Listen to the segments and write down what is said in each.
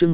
chương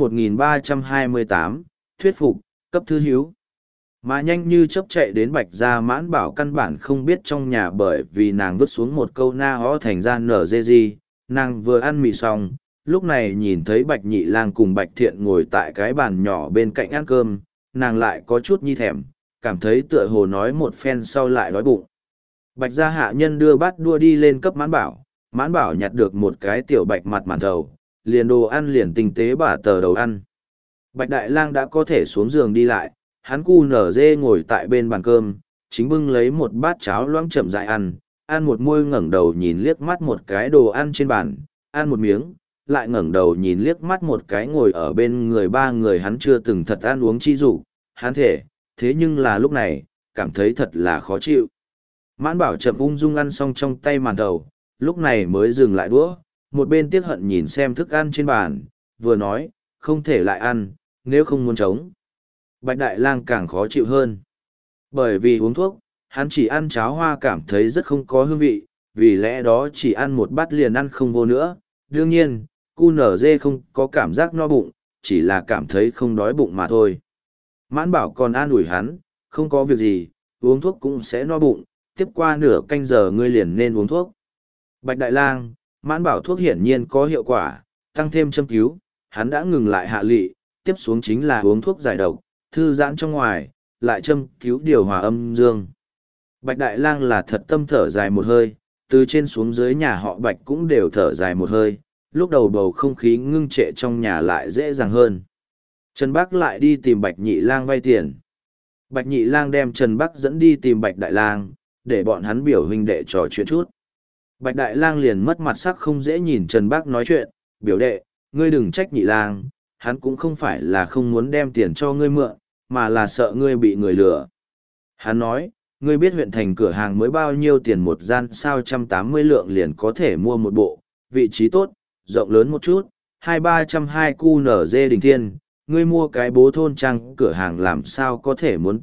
1328, thuyết phục, cấp thư hiếu. Mà nhanh như chớp chạy đến Bạch Gia Mãn Bảo căn bản không biết trong nhà, bởi vì nàng vứt xuống một câu na ho thành ra nở dê gì, nàng vừa ăn mì xong, lúc này nhìn thấy Bạch Nhị Lang cùng Bạch Thiện ngồi tại cái bàn nhỏ bên cạnh ăn cơm, nàng lại có chút nhi thèm, cảm thấy tựa hồ nói một phen sau lại đói bụng. Bạch Gia hạ nhân đưa bát đua đi lên cấp Mãn Bảo nhặt được một cái tiểu bạch mặt màn thầu, liền đồ ăn liền tinh tế bả tờ đầu ăn. Bạch Đại Lang đã có thể xuống giường đi lại, hắn cu nở dê ngồi tại bên bàn cơm, chính bưng lấy một bát cháo loãng chậm rãi ăn một muôi ngẩng đầu nhìn liếc mắt một cái đồ ăn trên bàn, ăn một miếng, lại ngẩng đầu nhìn liếc mắt một cái ngồi ở bên người ba người hắn chưa từng thật ăn uống chi dụ, hắn thể, thế nhưng là lúc này, cảm thấy thật là khó chịu. Mãn Bảo chậm ung dung ăn xong trong tay màn thầu, lúc này mới dừng lại đũa, một bên tiếc hận nhìn xem thức ăn trên bàn, vừa nói, không thể lại ăn, nếu không muốn chống. Bạch Đại Lang càng khó chịu hơn. Bởi vì uống thuốc, hắn chỉ ăn cháo hoa cảm thấy rất không có hương vị, vì lẽ đó chỉ ăn một bát liền ăn không vô nữa. Đương nhiên, cu nở dê không có cảm giác no bụng, chỉ là cảm thấy không đói bụng mà thôi. Mãn Bảo còn an ủi hắn, không có việc gì, uống thuốc cũng sẽ no bụng, tiếp qua nửa canh giờ ngươi liền nên uống thuốc. Bạch Đại Lang, Mãn Bảo thuốc hiển nhiên có hiệu quả, tăng thêm châm cứu, hắn đã ngừng lại hạ lị, tiếp xuống chính là uống thuốc giải độc, thư giãn trong ngoài, lại châm cứu điều hòa âm dương. Bạch Đại Lang là thật tâm thở dài một hơi, từ trên xuống dưới nhà họ Bạch cũng đều thở dài một hơi, lúc đầu bầu không khí ngưng trệ trong nhà lại dễ dàng hơn. Trần Bắc lại đi tìm Bạch Nhị Lang vay tiền. Bạch Nhị Lang đem Trần Bắc dẫn đi tìm Bạch Đại Lang, để bọn hắn biểu huynh đệ trò chuyện chút. Bạch Đại Lang liền mất mặt sắc không dễ nhìn Trần Bắc nói chuyện, biểu đệ, ngươi đừng trách Nhị Lang, hắn cũng không phải là không muốn đem tiền cho ngươi mượn, mà là sợ ngươi bị người lừa. Hắn nói, ngươi biết huyện thành cửa hàng mới bao nhiêu tiền một gian sao 180 lượng liền có thể mua một bộ, vị trí tốt, rộng lớn một chút, 2-302 cu nở dê đình thiên, ngươi mua cái bố thôn trang cửa hàng làm sao có thể muốn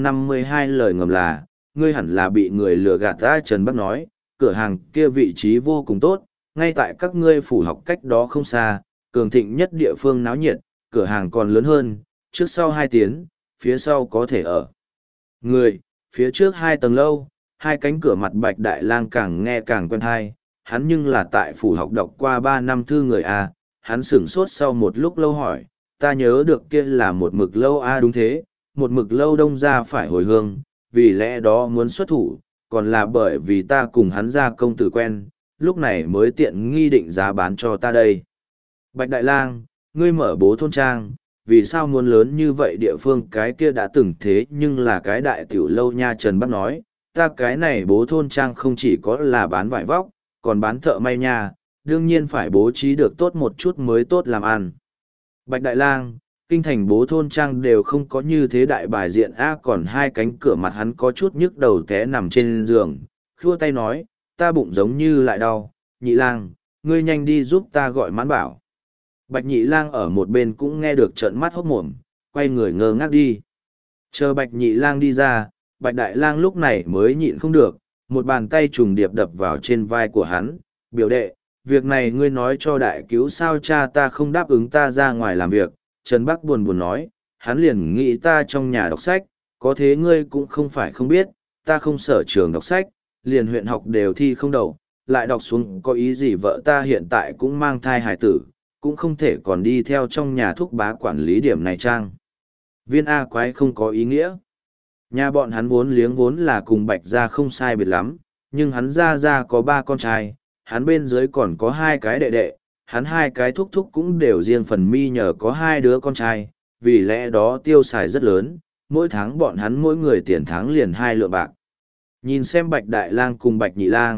852 lời ngầm là, ngươi hẳn là bị người lừa gạt ra. Trần Bắc nói, cửa hàng kia vị trí vô cùng tốt, ngay tại các ngươi phủ học cách đó không xa, cường thịnh nhất địa phương náo nhiệt, cửa hàng còn lớn hơn, trước sau 2 tiến, phía sau có thể ở. Người, phía trước 2 tầng lâu, 2 cánh cửa mặt Bạch Đại Lang càng nghe càng quen tai, hắn nhưng là tại phủ học đọc qua 3 năm thư người A, hắn sửng sốt sau một lúc lâu hỏi, ta nhớ được kia là một mực lâu A. Đúng thế, một mực lâu đông ra phải hồi hương, vì lẽ đó muốn xuất thủ, còn là bởi vì ta cùng hắn ra công tử quen, lúc này mới tiện nghi định giá bán cho ta đây. Bạch Đại Lang, ngươi mở bố thôn trang, vì sao muốn lớn như vậy địa phương cái kia đã từng thế nhưng là cái đại tiểu lâu nha. Trần Bắc nói, ta cái này bố thôn trang không chỉ có là bán vải vóc, còn bán thợ may nha, đương nhiên phải bố trí được tốt một chút mới tốt làm ăn. Bạch Đại Lang, kinh thành bố thôn trang đều không có như thế đại bài diện A. Còn 2 cánh cửa mặt hắn có chút nhức đầu té nằm trên giường, khua tay nói, ta bụng giống như lại đau, Nhị Lang, ngươi nhanh đi giúp ta gọi Mãn Bảo. Bạch Nhị Lang ở một bên cũng nghe được trợn mắt hốt mồm, quay người ngơ ngác đi. Chờ Bạch Nhị Lang đi ra, Bạch Đại Lang lúc này mới nhịn không được, một bàn tay trùng điệp đập vào trên vai của hắn, biểu đệ, việc này ngươi nói cho đại cứu sao cha ta không đáp ứng ta ra ngoài làm việc. Trần Bắc buồn buồn nói, hắn liền nghĩ ta trong nhà đọc sách, có thế ngươi cũng không phải không biết, ta không sở trường đọc sách, liền huyện học đều thi không đậu, lại đọc xuống có ý gì vợ ta hiện tại cũng mang thai hài tử, cũng không thể còn đi theo trong nhà thúc bá quản lý điểm này trang. Viên A quái không có ý nghĩa. Nhà bọn hắn vốn là cùng Bạch Gia không sai biệt lắm, nhưng hắn ra có 3 con trai, hắn bên dưới còn có 2 cái đệ đệ, hắn 2 cái thúc thúc cũng đều riêng phần mi nhờ có 2 đứa con trai, vì lẽ đó tiêu xài rất lớn, mỗi tháng bọn hắn mỗi người tiền tháng liền 2 lượng bạc. Nhìn xem Bạch Đại Lang cùng Bạch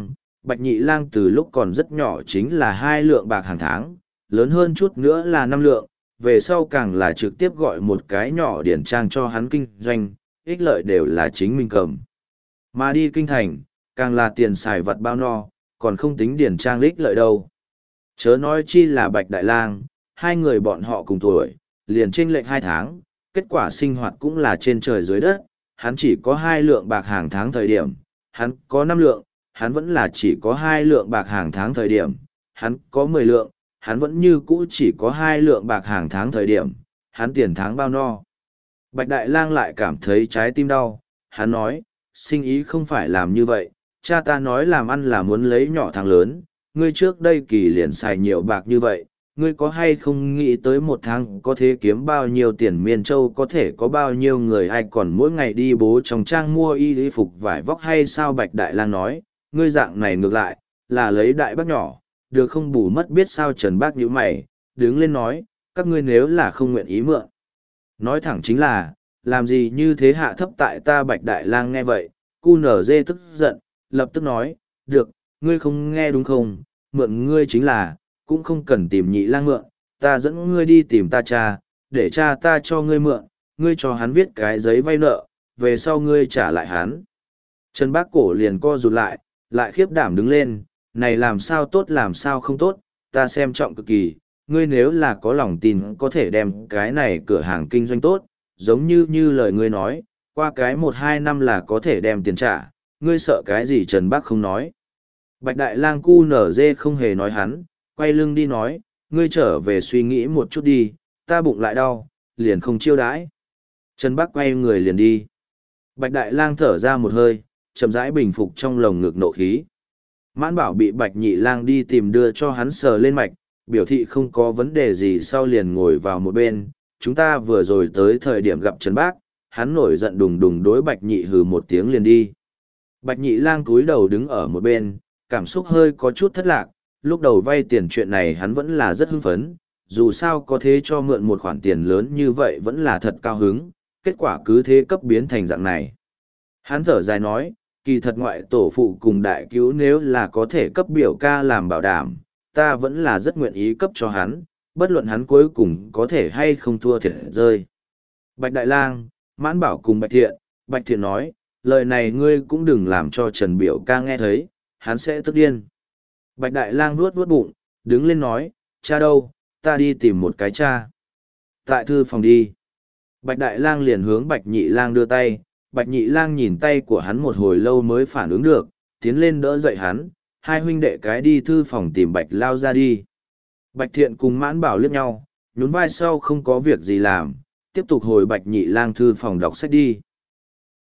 Nhị Lang từ lúc còn rất nhỏ chính là 2 lượng bạc hàng tháng, lớn hơn chút nữa là 5 lượng, về sau càng là trực tiếp gọi một cái nhỏ điển trang cho hắn kinh doanh, ích lợi đều là chính mình cầm. Mà đi kinh thành, càng là tiền xài vật bao no, còn không tính điển trang ích lợi đâu. Chớ nói chi là Bạch Đại Lang, 2 người bọn họ cùng tuổi, liền chênh lệch 2 tháng, kết quả sinh hoạt cũng là trên trời dưới đất, hắn chỉ có 2 lượng bạc hàng tháng thời điểm, hắn có 5 lượng, hắn vẫn là chỉ có 2 lượng bạc hàng tháng thời điểm, hắn có 10 lượng, hắn vẫn như cũ chỉ có 2 lượng bạc hàng tháng thời điểm, hắn tiền tháng bao no. Bạch Đại Lang lại cảm thấy trái tim đau, hắn nói, sinh ý không phải làm như vậy, cha ta nói làm ăn là muốn lấy nhỏ thắng lớn, ngươi trước đây kỳ liền xài nhiều bạc như vậy, ngươi có hay không nghĩ tới một tháng có thể kiếm bao nhiêu tiền miên châu, có thể có bao nhiêu người ai còn mỗi ngày đi bố trong trang mua y phục vải vóc hay sao? Bạch Đại Lang nói, ngươi dạng này ngược lại, là lấy đại bác nhỏ, được không bù mất biết sao? Trần Bác nhíu mày, đứng lên nói, các ngươi nếu là không nguyện ý mượn. Nói thẳng chính là, làm gì như thế hạ thấp tại ta? Bạch Đại Lang nghe vậy, cu nở dê tức giận, lập tức nói, được, ngươi không nghe đúng không, mượn ngươi chính là, cũng không cần tìm Nhị Lang mượn, ta dẫn ngươi đi tìm ta cha, để cha ta cho ngươi mượn, ngươi cho hắn viết cái giấy vay nợ, về sau ngươi trả lại hắn. Trần Bác cổ liền co rụt lại khiếp đảm đứng lên, này làm sao tốt làm sao không tốt, ta xem trọng cực kỳ, ngươi nếu là có lòng tin có thể đem cái này cửa hàng kinh doanh tốt, giống như lời ngươi nói, qua cái 1-2 năm là có thể đem tiền trả, ngươi sợ cái gì? Trần Bác không nói. Bạch Đại Lang cu nở dê không hề nói hắn, quay lưng đi nói, ngươi trở về suy nghĩ một chút đi, ta bụng lại đau, liền không chiêu đãi. Trần Bác quay người liền đi. Bạch Đại Lang thở ra một hơi, chậm rãi bình phục trong lồng ngực nộ khí. Mãn Bảo bị Bạch Nhị Lang đi tìm đưa cho hắn sờ lên mạch, biểu thị không có vấn đề gì, sau liền ngồi vào một bên. Chúng ta vừa rồi tới thời điểm gặp Trần Bác, hắn nổi giận đùng đùng đối Bạch Nhị hừ một tiếng liền đi. Bạch Nhị Lang cúi đầu đứng ở một bên, cảm xúc hơi có chút thất lạc, lúc đầu vay tiền chuyện này hắn vẫn là rất hưng phấn, dù sao có thế cho mượn một khoản tiền lớn như vậy vẫn là thật cao hứng, kết quả cứ thế cấp biến thành dạng này. Hắn thở dài nói, kỳ thật ngoại tổ phụ cùng đại cứu nếu là có thể cấp biểu ca làm bảo đảm, ta vẫn là rất nguyện ý cấp cho hắn, bất luận hắn cuối cùng có thể hay không thua thiệt rơi. Bạch Đại Lang, Mãn Bảo cùng Bạch Thiện nói, lời này ngươi cũng đừng làm cho Trần biểu ca nghe thấy, hắn sẽ tức điên. Bạch Đại Lang vuốt vuốt bụng, đứng lên nói, cha đâu, ta đi tìm một cái cha. Tại thư phòng đi. Bạch Đại Lang liền hướng Bạch Nhị Lang đưa tay, Bạch Nhị Lang nhìn tay của hắn một hồi lâu mới phản ứng được, tiến lên đỡ dậy hắn, hai huynh đệ cái đi thư phòng tìm Bạch Lao ra đi. Bạch Thiện cùng Mãn Bảo liếc nhau, nhún vai sau không có việc gì làm, tiếp tục hồi Bạch Nhị Lang thư phòng đọc sách đi.